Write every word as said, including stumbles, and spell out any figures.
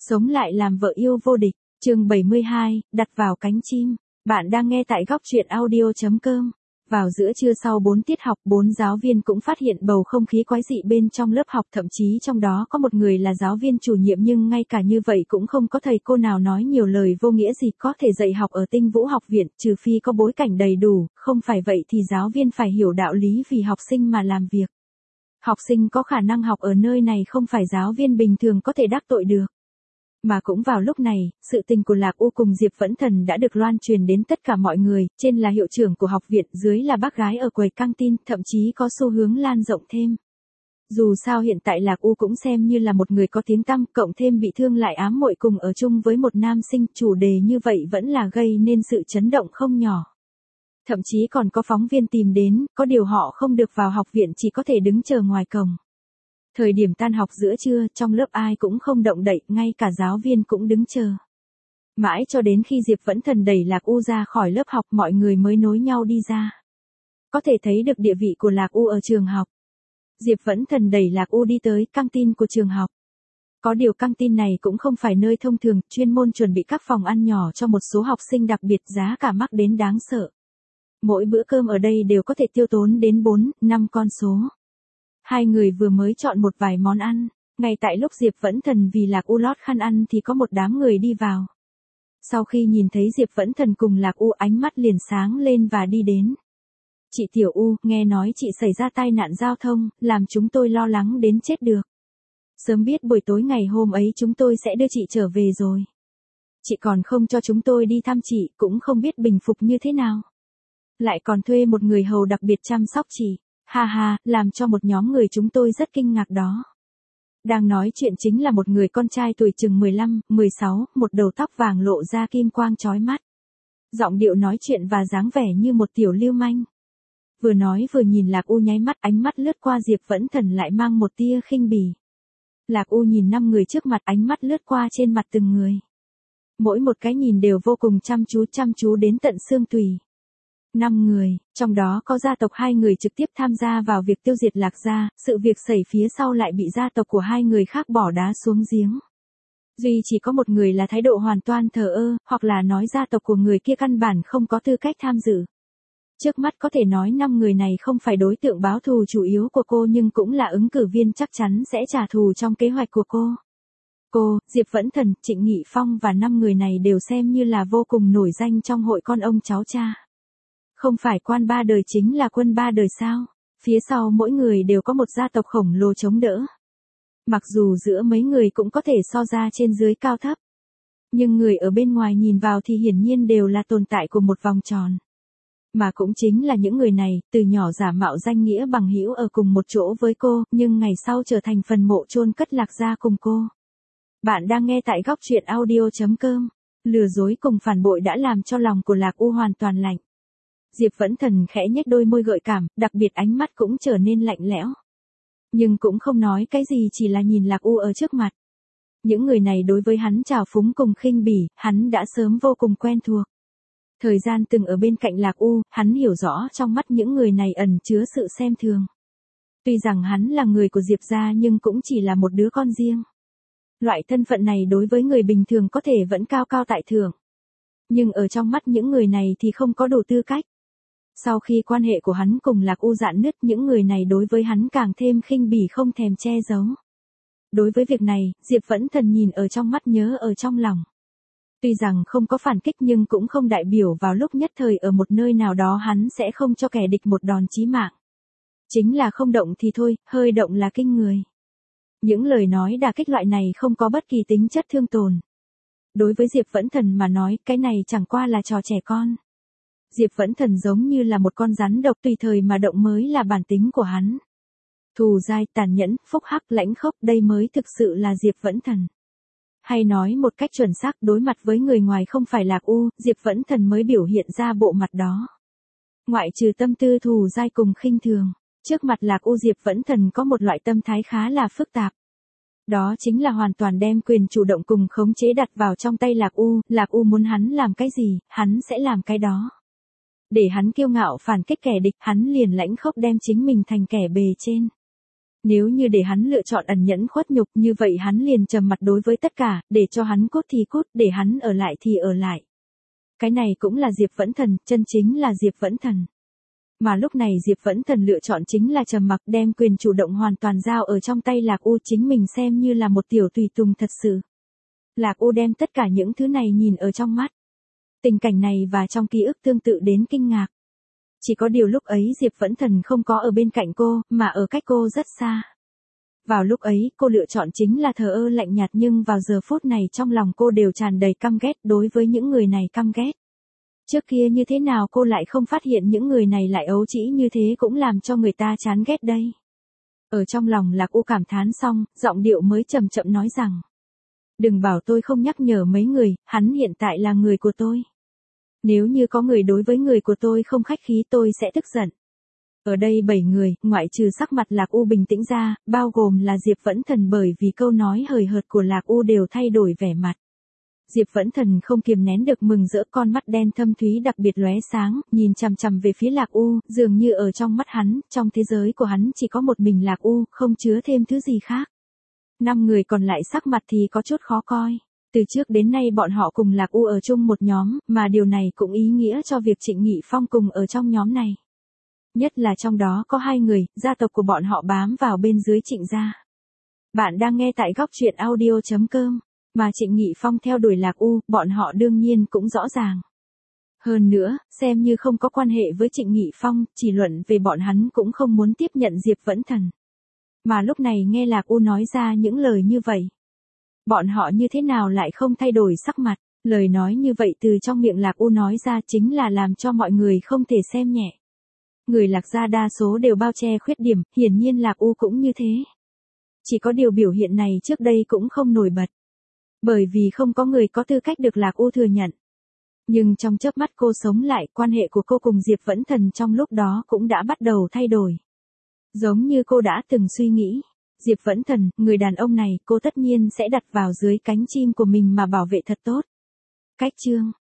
Sống lại làm vợ yêu vô địch, chương bảy mươi hai, đặt vào cánh chim. Bạn đang nghe tại góc truyện audio chấm com. Vào giữa trưa sau bốn tiết học, bốn giáo viên cũng phát hiện bầu không khí quái dị bên trong lớp học, thậm chí trong đó có một người là giáo viên chủ nhiệm, nhưng ngay cả như vậy cũng không có thầy cô nào nói nhiều lời vô nghĩa gì có thể dạy học ở Tinh Vũ học viện, trừ phi có bối cảnh đầy đủ, không phải vậy thì giáo viên phải hiểu đạo lý vì học sinh mà làm việc. Học sinh có khả năng học ở nơi này không phải giáo viên bình thường có thể đắc tội được. Mà cũng vào lúc này, sự tình của Lạc U cùng Diệp Vẫn Thần đã được loan truyền đến tất cả mọi người, trên là hiệu trưởng của học viện, dưới là bác gái ở quầy căng tin, thậm chí có xu hướng lan rộng thêm. Dù sao hiện tại Lạc U cũng xem như là một người có tiếng tăm, cộng thêm bị thương lại ám muội cùng ở chung với một nam sinh, chủ đề như vậy vẫn là gây nên sự chấn động không nhỏ. Thậm chí còn có phóng viên tìm đến, có điều họ không được vào học viện, chỉ có thể đứng chờ ngoài cổng. Thời điểm tan học giữa trưa, trong lớp ai cũng không động đậy, ngay cả giáo viên cũng đứng chờ. Mãi cho đến khi Diệp Vẫn Thần đẩy Lạc U ra khỏi lớp học, mọi người mới nối nhau đi ra. Có thể thấy được địa vị của Lạc U ở trường học. Diệp Vẫn Thần đẩy Lạc U đi tới căng tin của trường học. Có điều căng tin này cũng không phải nơi thông thường, chuyên môn chuẩn bị các phòng ăn nhỏ cho một số học sinh đặc biệt, giá cả mắc đến đáng sợ. Mỗi bữa cơm ở đây đều có thể tiêu tốn đến bốn, năm con số. Hai người vừa mới chọn một vài món ăn, ngay tại lúc Diệp Vẫn Thần vì Lạc U lót khăn ăn thì có một đám người đi vào. Sau khi nhìn thấy Diệp Vẫn Thần cùng Lạc U, ánh mắt liền sáng lên và đi đến. Chị Tiểu U, nghe nói chị xảy ra tai nạn giao thông, làm chúng tôi lo lắng đến chết được. Sớm biết buổi tối ngày hôm ấy chúng tôi sẽ đưa chị trở về rồi. Chị còn không cho chúng tôi đi thăm chị, cũng không biết bình phục như thế nào. Lại còn thuê một người hầu đặc biệt chăm sóc chị. Ha ha, làm cho một nhóm người chúng tôi rất kinh ngạc đó. Đang nói chuyện chính là một người con trai tuổi chừng mười lăm, mười sáu, một đầu tóc vàng lộ ra kim quang chói mắt. Giọng điệu nói chuyện và dáng vẻ như một tiểu lưu manh. Vừa nói vừa nhìn Lạc U nháy mắt, ánh mắt lướt qua Diệp Vẫn Thần lại mang một tia khinh bỉ. Lạc U nhìn năm người trước mặt, ánh mắt lướt qua trên mặt từng người. Mỗi một cái nhìn đều vô cùng chăm chú, chăm chú đến tận xương tủy. Năm người, trong đó có gia tộc hai người trực tiếp tham gia vào việc tiêu diệt Lạc gia, sự việc xảy phía sau lại bị gia tộc của hai người khác bỏ đá xuống giếng. Duy chỉ có một người là thái độ hoàn toàn thờ ơ, hoặc là nói gia tộc của người kia căn bản không có tư cách tham dự. Trước mắt có thể nói năm người này không phải đối tượng báo thù chủ yếu của cô, nhưng cũng là ứng cử viên chắc chắn sẽ trả thù trong kế hoạch của cô. Cô, Diệp Vẫn Thần, Trịnh Nghị Phong và năm người này đều xem như là vô cùng nổi danh trong hội con ông cháu cha. Không phải quan ba đời chính là quân ba đời sao? Phía sau mỗi người đều có một gia tộc khổng lồ chống đỡ. Mặc dù giữa mấy người cũng có thể so ra trên dưới cao thấp. Nhưng người ở bên ngoài nhìn vào thì hiển nhiên đều là tồn tại của một vòng tròn. Mà cũng chính là những người này, từ nhỏ giả mạo danh nghĩa bằng hữu ở cùng một chỗ với cô, nhưng ngày sau trở thành phần mộ chôn cất Lạc gia cùng cô. Bạn đang nghe tại góc truyện audio chấm com. Lừa dối cùng phản bội đã làm cho lòng của Lạc U hoàn toàn lạnh. Diệp Vẫn Thần khẽ nhếch đôi môi gợi cảm, đặc biệt ánh mắt cũng trở nên lạnh lẽo. Nhưng cũng không nói cái gì, chỉ là nhìn Lạc U ở trước mặt. Những người này đối với hắn trào phúng cùng khinh bỉ, hắn đã sớm vô cùng quen thuộc. Thời gian từng ở bên cạnh Lạc U, hắn hiểu rõ trong mắt những người này ẩn chứa sự xem thường. Tuy rằng hắn là người của Diệp gia nhưng cũng chỉ là một đứa con riêng. Loại thân phận này đối với người bình thường có thể vẫn cao cao tại thượng. Nhưng ở trong mắt những người này thì không có đủ tư cách. Sau khi quan hệ của hắn cùng Lạc U rạn nứt, những người này đối với hắn càng thêm khinh bỉ không thèm che giấu. Đối với việc này, Diệp Vẫn Thần nhìn ở trong mắt, nhớ ở trong lòng. Tuy rằng không có phản kích nhưng cũng không đại biểu vào lúc nhất thời ở một nơi nào đó hắn sẽ không cho kẻ địch một đòn chí mạng. Chính là không động thì thôi, hơi động là kinh người. Những lời nói đả kích loại này không có bất kỳ tính chất thương tổn. Đối với Diệp Vẫn Thần mà nói, cái này chẳng qua là trò trẻ con. Diệp Vẫn Thần giống như là một con rắn độc, tùy thời mà động mới là bản tính của hắn. Thù dai, tàn nhẫn, phúc hắc, lãnh khốc, đây mới thực sự là Diệp Vẫn Thần. Hay nói một cách chuẩn xác, đối mặt với người ngoài không phải Lạc U, Diệp Vẫn Thần mới biểu hiện ra bộ mặt đó. Ngoại trừ tâm tư thù dai cùng khinh thường, trước mặt Lạc U Diệp Vẫn Thần có một loại tâm thái khá là phức tạp. Đó chính là hoàn toàn đem quyền chủ động cùng khống chế đặt vào trong tay Lạc U, Lạc U muốn hắn làm cái gì, hắn sẽ làm cái đó. Để hắn kiêu ngạo phản kích kẻ địch, hắn liền lãnh khốc đem chính mình thành kẻ bề trên. Nếu như để hắn lựa chọn ẩn nhẫn khuất nhục như vậy hắn liền trầm mặt đối với tất cả, để cho hắn cút thì cút, để hắn ở lại thì ở lại. Cái này cũng là Diệp Vẫn Thần, chân chính là Diệp Vẫn Thần. Mà lúc này Diệp Vẫn Thần lựa chọn chính là trầm mặc, đem quyền chủ động hoàn toàn giao ở trong tay Lạc U, chính mình xem như là một tiểu tùy tùng thật sự. Lạc U đem tất cả những thứ này nhìn ở trong mắt. Tình cảnh này và trong ký ức tương tự đến kinh ngạc. Chỉ có điều lúc ấy Diệp Vẫn Thần không có ở bên cạnh cô, mà ở cách cô rất xa. Vào lúc ấy, cô lựa chọn chính là thờ ơ lạnh nhạt, nhưng vào giờ phút này trong lòng cô đều tràn đầy căm ghét đối với những người này căm ghét. Trước kia như thế nào cô lại không phát hiện những người này lại ấu trĩ như thế cũng làm cho người ta chán ghét đây. Ở trong lòng Lạc U cảm thán xong, giọng điệu mới chậm chậm nói rằng. Đừng bảo tôi không nhắc nhở mấy người, hắn hiện tại là người của tôi. Nếu như có người đối với người của tôi không khách khí tôi sẽ tức giận. Ở đây bảy người, ngoại trừ sắc mặt Lạc U bình tĩnh ra, bao gồm là Diệp Vẫn Thần, bởi vì câu nói hời hợt của Lạc U đều thay đổi vẻ mặt. Diệp Vẫn Thần không kiềm nén được mừng rỡ, con mắt đen thâm thúy đặc biệt lóe sáng, nhìn chằm chằm về phía Lạc U, dường như ở trong mắt hắn, trong thế giới của hắn chỉ có một mình Lạc U, không chứa thêm thứ gì khác. Năm người còn lại sắc mặt thì có chút khó coi. Từ trước đến nay bọn họ cùng Lạc U ở chung một nhóm, mà điều này cũng ý nghĩa cho việc Trịnh Nghị Phong cùng ở trong nhóm này. Nhất là trong đó có hai người, gia tộc của bọn họ bám vào bên dưới Trịnh gia. Bạn đang nghe tại góc truyện audio chấm com, mà Trịnh Nghị Phong theo đuổi Lạc U, bọn họ đương nhiên cũng rõ ràng. Hơn nữa, xem như không có quan hệ với Trịnh Nghị Phong, chỉ luận về bọn hắn cũng không muốn tiếp nhận Diệp Vẫn Thần. Mà lúc này nghe Lạc U nói ra những lời như vậy. Bọn họ như thế nào lại không thay đổi sắc mặt, lời nói như vậy từ trong miệng Lạc U nói ra chính là làm cho mọi người không thể xem nhẹ. Người Lạc gia đa số đều bao che khuyết điểm, hiển nhiên Lạc U cũng như thế. Chỉ có điều biểu hiện này trước đây cũng không nổi bật. Bởi vì không có người có tư cách được Lạc U thừa nhận. Nhưng trong chớp mắt cô sống lại, quan hệ của cô cùng Diệp Vẫn Thần trong lúc đó cũng đã bắt đầu thay đổi. Giống như cô đã từng suy nghĩ. Diệp Vẫn Thần, người đàn ông này, cô tất nhiên sẽ đặt vào dưới cánh chim của mình mà bảo vệ thật tốt. Cách chương